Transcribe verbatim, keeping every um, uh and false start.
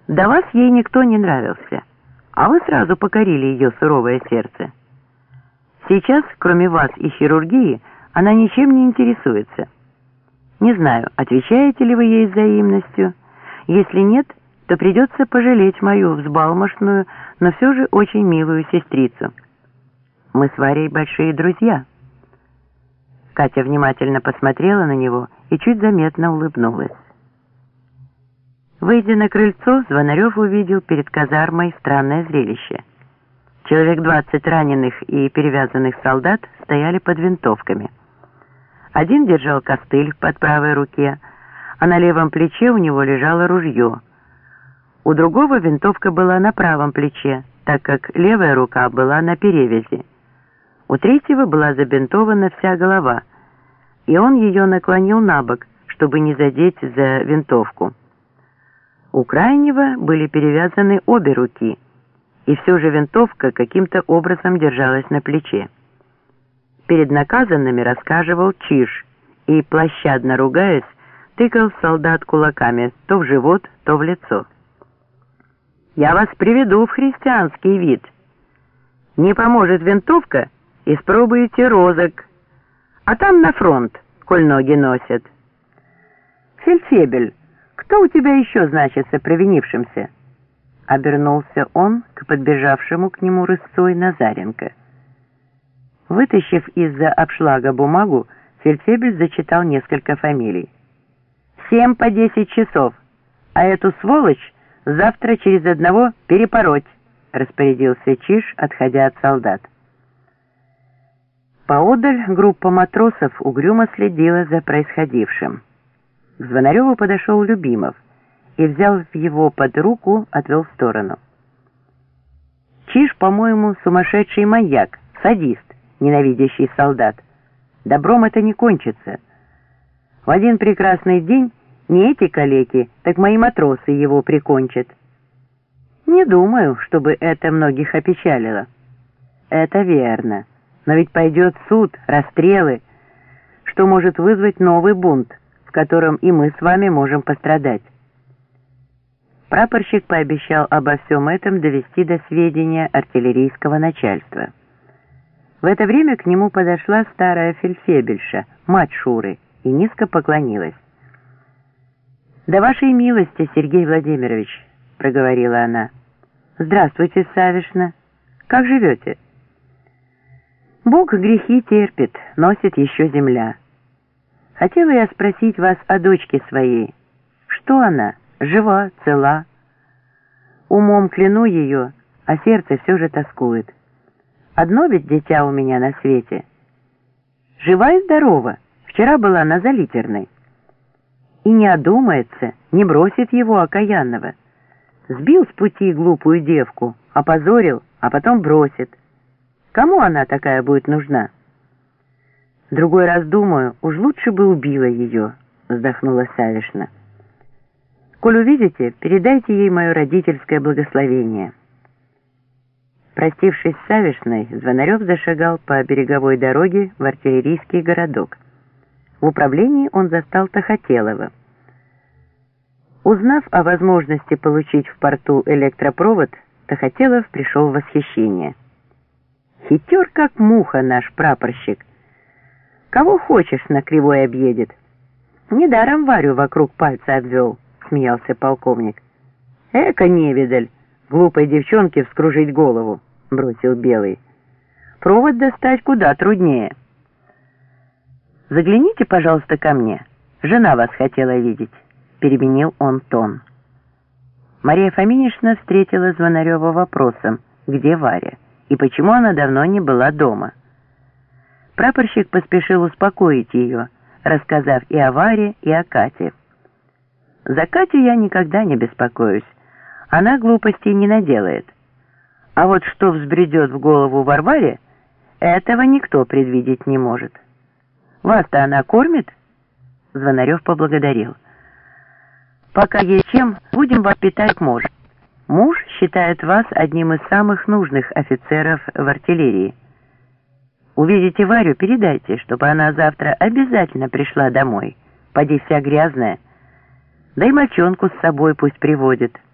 До вас ей никто не нравился, а вы сразу покорили ее суровое сердце. Сейчас, кроме вас и хирургии, она ничем не интересуется. Не знаю, отвечаете ли вы ей взаимностью. Если нет, то придется пожалеть мою взбалмошную, но все же очень милую сестрицу. Мы с Варей большие друзья». Катя внимательно посмотрела на него и чуть заметно улыбнулась. Выйдя на крыльцо, Звонарев увидел перед казармой странное зрелище. Человек двадцать раненых и перевязанных солдат стояли под винтовками. Один держал костыль под правой руке, а на левом плече у него лежало ружье. У другого винтовка была на правом плече, так как левая рука была на перевязи. У третьего была забинтована вся голова, и он ее наклонил на бок, чтобы не задеть за винтовку. У крайнего были перевязаны обе руки, и все же винтовка каким-то образом держалась на плече. Перед наказанными рассказывал Чиж и, площадно ругаясь, тыкал солдат кулаками то в живот, то в лицо. «Я вас приведу в христианский вид. Не поможет винтовка, испробуйте розок, а там на фронт, коль ноги носят. Фельдфебель, кто у тебя еще значится провинившимся?» Обернулся он к подбежавшему к нему рысцой Назаренко. Вытащив из-за обшлага бумагу, фельдфебель зачитал несколько фамилий. «Всем по десять часов, а эту сволочь завтра через одного перепороть», распорядился Чиж, отходя от солдат. Поодаль группа матросов угрюмо следила за происходившим. К Звонареву подошел Любимов и, взяв его под руку, отвел в сторону. «Чиж, по-моему, сумасшедший маньяк, садист, ненавидящий солдат. Добром это не кончится. В один прекрасный день не эти калеки, так мои матросы его прикончат. Не думаю, чтобы это многих опечалило». «Это верно. Но ведь пойдет суд, расстрелы, что может вызвать новый бунт, в котором и мы с вами можем пострадать». Прапорщик пообещал обо всем этом довести до сведения артиллерийского начальства. В это время к нему подошла старая фельдфебельша, мать Шуры, и низко поклонилась. «Да вашей милости, Сергей Владимирович», — проговорила она. «Здравствуйте, Савишна. Как живете?» «Бог грехи терпит, носит еще земля. Хотела я спросить вас о дочке своей. Что она, жива, цела? Умом кляну ее, а сердце все же тоскует. Одно ведь дитя у меня на свете. Жива и здорова, вчера была на Залитерной. И не одумается, не бросит его окаянного. Сбил с пути глупую девку, опозорил, а потом бросит. Кому она такая будет нужна?» «Другой раз думаю, уж лучше бы убила ее», — вздохнула Савишна. «Коль увидите, передайте ей мое родительское благословение». Простившись с Савишной, Звонарев зашагал по береговой дороге в артиллерийский городок. В управлении он застал Тахотелова. Узнав о возможности получить в порту электропровод, Тахотелов пришел в восхищение. «Хитер, как муха, наш прапорщик. Кого хочешь на кривой объедет. Недаром Варю вокруг пальца обвел», — смеялся полковник. «Эка невидаль, глупой девчонке вскружить голову», — бросил Белый. «Провод достать куда труднее». «Загляните, пожалуйста, ко мне. Жена вас хотела видеть», — переменил он тон. Мария Фоминишна встретила Звонарева вопросом, где Варя, и почему она давно не была дома. Прапорщик поспешил успокоить ее, рассказав и о Варе, и о Кате. «За Катю я никогда не беспокоюсь. Она глупостей не наделает. А вот что взбредет в голову Варваре, этого никто предвидеть не может. Вас-то она кормит?» Звонарев поблагодарил. «Пока есть чем, будем вас питать как можем. Муж считает вас одним из самых нужных офицеров в артиллерии. Увидите Варю, передайте, чтобы она завтра обязательно пришла домой. Поди вся грязная. Да и мальчонку с собой пусть приводит».